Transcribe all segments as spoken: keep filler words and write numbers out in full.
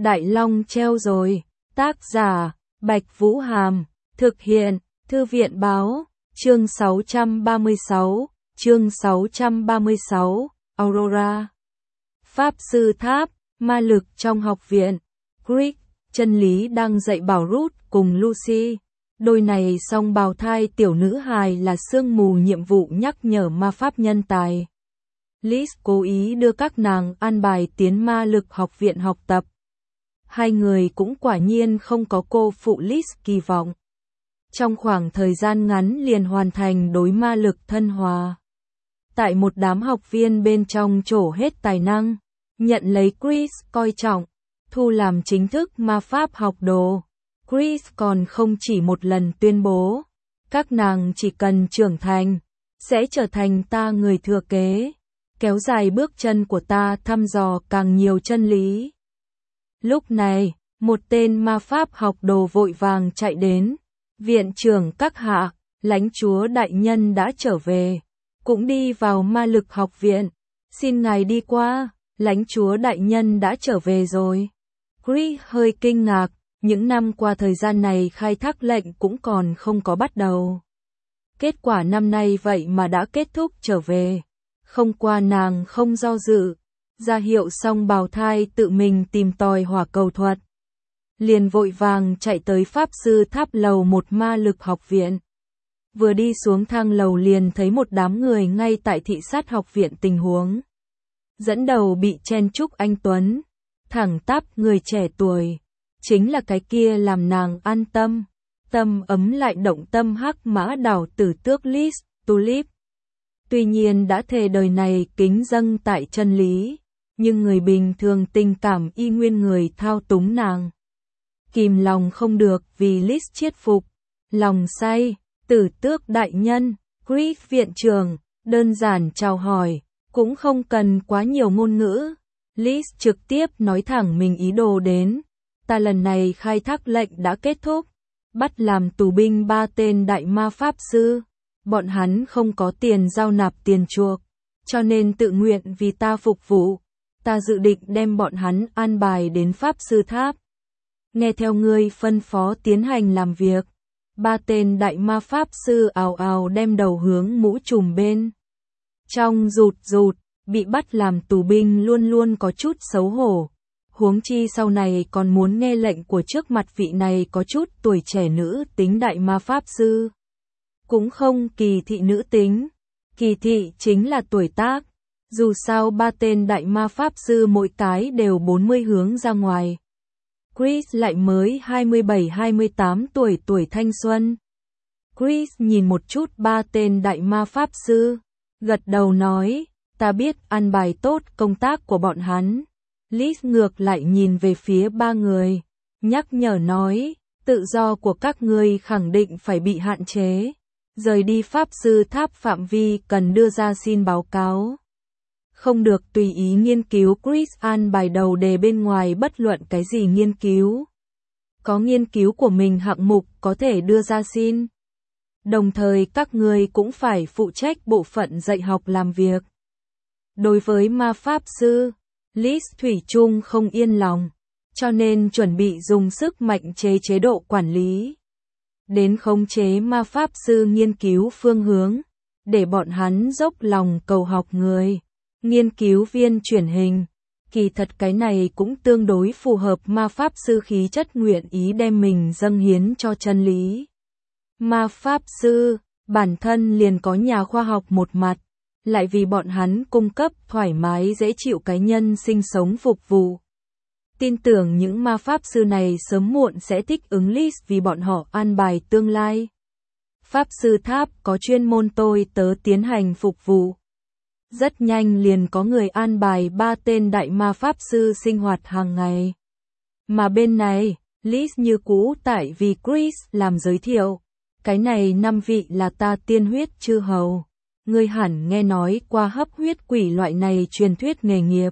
Đại Long treo rồi. Tác giả, Bạch Vũ Hàm. Thực hiện, Thư viện Báo. Chương sáu trăm ba mươi sáu. Chương sáu trăm ba mươi sáu. Aurora. Pháp sư tháp, ma lực trong học viện. Greg, Chân Lý đang dạy bảo Ruth cùng Lucy. Đôi này song bào thai tiểu nữ hài là sương mù nhiệm vụ nhắc nhở ma pháp nhân tài. Liz cố ý đưa các nàng an bài tiến ma lực học viện học tập. Hai người cũng quả nhiên không có cô phụ Liz kỳ vọng. Trong khoảng thời gian ngắn liền hoàn thành đối ma lực thân hòa. Tại một đám học viên bên trong trổ hết tài năng, nhận lấy Chris coi trọng, thu làm chính thức ma pháp học đồ. Chris còn không chỉ một lần tuyên bố, các nàng chỉ cần trưởng thành, sẽ trở thành ta người thừa kế, kéo dài bước chân của ta thăm dò càng nhiều chân lý. Lúc này, một tên ma pháp học đồ vội vàng chạy đến, viện trưởng các hạ, lãnh chúa đại nhân đã trở về, cũng đi vào ma lực học viện, xin ngài đi qua, lãnh chúa đại nhân đã trở về rồi. Chris hơi kinh ngạc. Những năm qua thời gian này khai thác lệnh cũng còn không có bắt đầu. Kết quả năm nay vậy mà đã kết thúc trở về. Không qua nàng không do dự. Ra hiệu xong bào thai tự mình tìm tòi hỏa cầu thuật. Liền vội vàng chạy tới pháp sư tháp lầu một ma lực học viện. Vừa đi xuống thang lầu liền thấy một đám người ngay tại thị sát học viện tình huống. Dẫn đầu bị chen chúc anh Tuấn. Thẳng tắp người trẻ tuổi. Chính là cái kia làm nàng an tâm, tâm ấm lại động tâm hắc mã đảo tử tước Liz, Tulip. Tuy nhiên đã thề đời này kính dâng tại chân lý, nhưng người bình thường tình cảm y nguyên người thao túng nàng. Kìm lòng không được vì Liz chiết phục, lòng say, tử tước đại nhân, Chris viện trưởng, đơn giản chào hỏi, cũng không cần quá nhiều ngôn ngữ. Liz trực tiếp nói thẳng mình ý đồ đến. Ta lần này khai thác lệnh đã kết thúc, bắt làm tù binh ba tên đại ma pháp sư, bọn hắn không có tiền giao nạp tiền chuộc, cho nên tự nguyện vì ta phục vụ, ta dự định đem bọn hắn an bài đến pháp sư tháp. Nghe theo ngươi phân phó tiến hành làm việc, ba tên đại ma pháp sư ào ào đem đầu hướng mũ trùm bên. Trong rụt rụt, bị bắt làm tù binh luôn luôn có chút xấu hổ. Huống chi sau này còn muốn nghe lệnh của trước mặt vị này có chút tuổi trẻ nữ tính đại ma pháp sư. Cũng không kỳ thị nữ tính, kỳ thị chính là tuổi tác. Dù sao ba tên đại ma pháp sư mỗi cái đều bốn mươi hướng ra ngoài. Chris lại mới hai mươi bảy hai mươi tám tuổi tuổi thanh xuân. Chris nhìn một chút ba tên đại ma pháp sư, gật đầu nói, ta biết an bài tốt công tác của bọn hắn. Liz ngược lại nhìn về phía ba người, nhắc nhở nói, tự do của các ngươi khẳng định phải bị hạn chế. Rời đi pháp sư tháp phạm vi cần đưa ra xin báo cáo. Không được tùy ý nghiên cứu Chris an bài đầu đề bên ngoài bất luận cái gì nghiên cứu. Có nghiên cứu của mình hạng mục có thể đưa ra xin. Đồng thời các ngươi cũng phải phụ trách bộ phận dạy học làm việc. Đối với ma pháp sư, Liz thủy chung không yên lòng, cho nên chuẩn bị dùng sức mạnh chế chế độ quản lý. Đến khống chế ma pháp sư nghiên cứu phương hướng, để bọn hắn dốc lòng cầu học người, nghiên cứu viên truyền hình. Kỳ thật cái này cũng tương đối phù hợp ma pháp sư khí chất nguyện ý đem mình dâng hiến cho chân lý. Ma pháp sư, bản thân liền có nhà khoa học một mặt. Lại vì bọn hắn cung cấp thoải mái dễ chịu cá nhân sinh sống phục vụ. Tin tưởng những ma pháp sư này sớm muộn sẽ thích ứng Liz vì bọn họ an bài tương lai. Pháp sư tháp có chuyên môn tôi tớ tiến hành phục vụ. Rất nhanh liền có người an bài ba tên đại ma pháp sư sinh hoạt hàng ngày. Mà bên này, Liz như cũ tại vì Chris làm giới thiệu. Cái này năm vị là ta tiên huyết chư hầu. Ngươi hẳn nghe nói qua hấp huyết quỷ loại này truyền thuyết nghề nghiệp.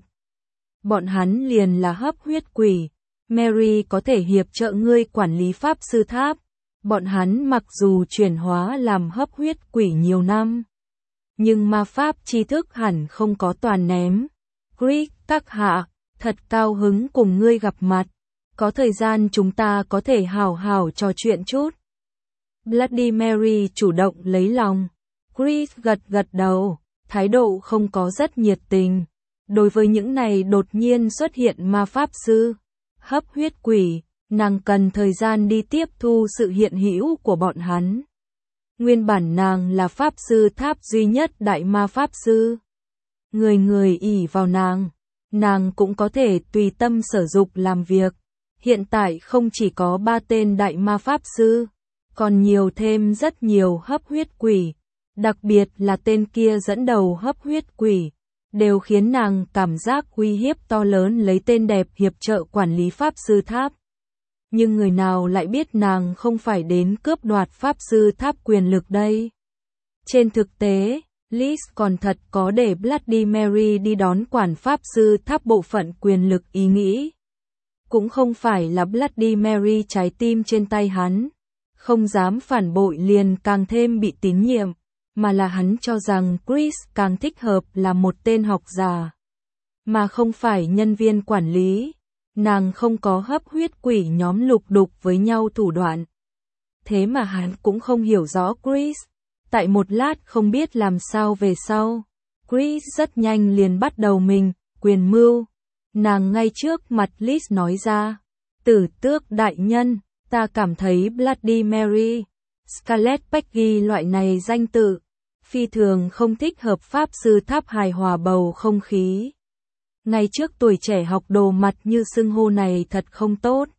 Bọn hắn liền là hấp huyết quỷ. Mary có thể hiệp trợ ngươi quản lý pháp sư tháp. Bọn hắn mặc dù chuyển hóa làm hấp huyết quỷ nhiều năm, nhưng ma pháp tri thức hẳn không có toàn ném. Chris, các hạ, thật cao hứng cùng ngươi gặp mặt. Có thời gian chúng ta có thể hào hào trò chuyện chút. Bloody Mary chủ động lấy lòng. Chris gật gật đầu, thái độ không có rất nhiệt tình. Đối với những này đột nhiên xuất hiện ma pháp sư, hấp huyết quỷ, nàng cần thời gian đi tiếp thu sự hiện hữu của bọn hắn. Nguyên bản nàng là pháp sư tháp duy nhất đại ma pháp sư. Người người ỷ vào nàng, nàng cũng có thể tùy tâm sở dục làm việc. Hiện tại không chỉ có ba tên đại ma pháp sư, còn nhiều thêm rất nhiều hấp huyết quỷ, đặc biệt là tên kia dẫn đầu hấp huyết quỷ, đều khiến nàng cảm giác uy hiếp to lớn lấy tên đẹp hiệp trợ quản lý pháp sư tháp. Nhưng người nào lại biết nàng không phải đến cướp đoạt pháp sư tháp quyền lực đây? Trên thực tế, Liz còn thật có để Bloody Mary đi đón quản pháp sư tháp bộ phận quyền lực ý nghĩ. Cũng không phải là Bloody Mary trái tim trên tay hắn, không dám phản bội liền càng thêm bị tín nhiệm, mà là hắn cho rằng Chris càng thích hợp là một tên học giả, mà không phải nhân viên quản lý. Nàng không có hấp huyết quỷ nhóm lục đục với nhau thủ đoạn. Thế mà hắn cũng không hiểu rõ Chris. Tại một lát không biết làm sao về sau, Chris rất nhanh liền bắt đầu mình, quyền mưu. Nàng ngay trước mặt Liz nói ra, tử tước đại nhân, ta cảm thấy Bloody Mary, Scarlet Peggy loại này danh tự, phi thường không thích hợp pháp sư tháp hài hòa bầu không khí. Ngay trước tuổi trẻ học đồ mặt như xưng hô này thật không tốt.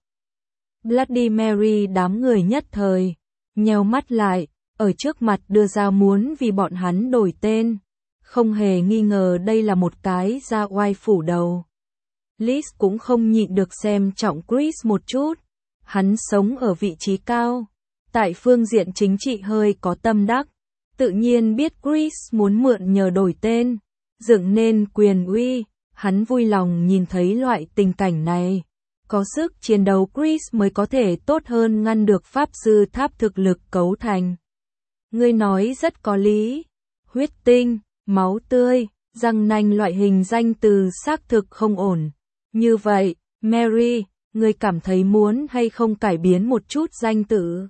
Bloody Mary đám người nhất thời, nheo mắt lại, ở trước mặt đưa ra muốn vì bọn hắn đổi tên. Không hề nghi ngờ đây là một cái ra oai phủ đầu. Liz cũng không nhịn được xem trọng Chris một chút. Hắn sống ở vị trí cao, tại phương diện chính trị hơi có tâm đắc. Tự nhiên biết Chris muốn mượn nhờ đổi tên, dựng nên quyền uy. Hắn vui lòng nhìn thấy loại tình cảnh này. Có sức chiến đấu Chris mới có thể tốt hơn ngăn được pháp sư tháp thực lực cấu thành. Ngươi nói rất có lý. Huyết tinh, máu tươi, răng nanh loại hình danh từ xác thực không ổn. Như vậy, Mary, ngươi cảm thấy muốn hay không cải biến một chút danh tự?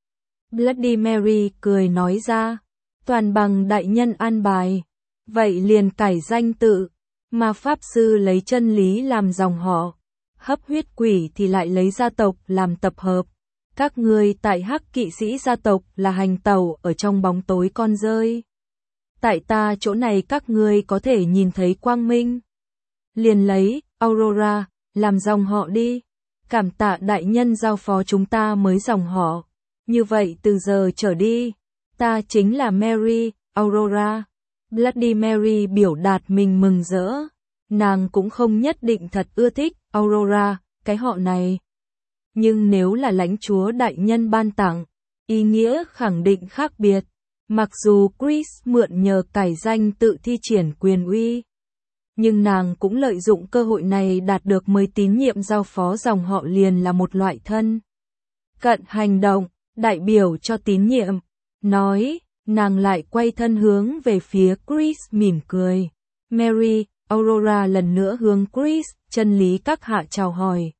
Bloody Mary cười nói ra, toàn bằng đại nhân an bài. Vậy liền cải danh tự. Mà pháp sư lấy chân lý làm dòng họ, hấp huyết quỷ thì lại lấy gia tộc làm tập hợp. Các ngươi tại hắc kỵ sĩ gia tộc là hành tẩu ở trong bóng tối con rơi. Tại ta chỗ này các ngươi có thể nhìn thấy quang minh. Liền lấy Aurora làm dòng họ đi. Cảm tạ đại nhân giao phó chúng ta mới dòng họ. Như vậy từ giờ trở đi, ta chính là Mary, Aurora. Bloody Mary biểu đạt mình mừng rỡ. Nàng cũng không nhất định thật ưa thích Aurora, cái họ này. Nhưng nếu là lãnh chúa đại nhân ban tặng, ý nghĩa khẳng định khác biệt. Mặc dù Chris mượn nhờ cải danh tự thi triển quyền uy, nhưng nàng cũng lợi dụng cơ hội này đạt được mới tín nhiệm giao phó dòng họ liền là một loại thân cận hành động, đại biểu cho tín nhiệm. Nói, nàng lại quay thân hướng về phía Chris mỉm cười. Mary, Aurora lần nữa hướng Chris, chân lý các hạ chào hỏi.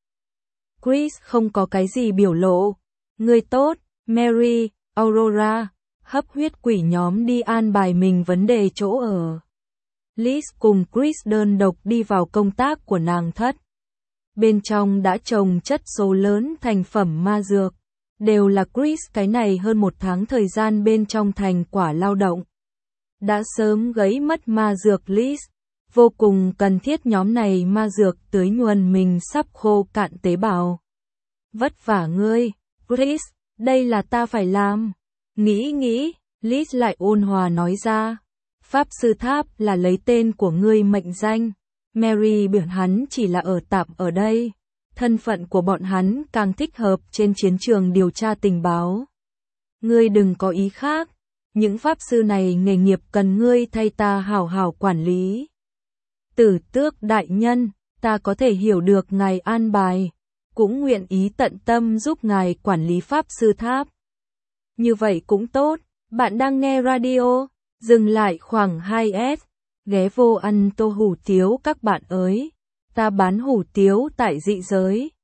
Chris không có cái gì biểu lộ. Ngươi tốt, Mary, Aurora, hấp huyết quỷ nhóm đi an bài mình vấn đề chỗ ở. Liz cùng Chris đơn độc đi vào công tác của nàng thất. Bên trong đã trồng chất số lớn thành phẩm ma dược. Đều là Chris cái này hơn một tháng thời gian bên trong thành quả lao động. Đã sớm gấy mất ma dược Liz. Vô cùng cần thiết nhóm này ma dược tưới nhuần mình sắp khô cạn tế bào. Vất vả ngươi, Chris, đây là ta phải làm. Nghĩ nghĩ, Liz lại ôn hòa nói ra. Pháp sư tháp là lấy tên của ngươi mệnh danh. Mary biểu hắn chỉ là ở tạm ở đây. Thân phận của bọn hắn càng thích hợp trên chiến trường điều tra tình báo. Ngươi đừng có ý khác. Những pháp sư này nghề nghiệp cần ngươi thay ta hảo hảo quản lý. Tử tước đại nhân, ta có thể hiểu được ngài an bài, cũng nguyện ý tận tâm giúp ngài quản lý pháp sư tháp. Như vậy cũng tốt, bạn đang nghe radio, dừng lại khoảng hai S, ghé vô ăn tô hủ tiếu các bạn ơi, ta bán hủ tiếu tại dị giới.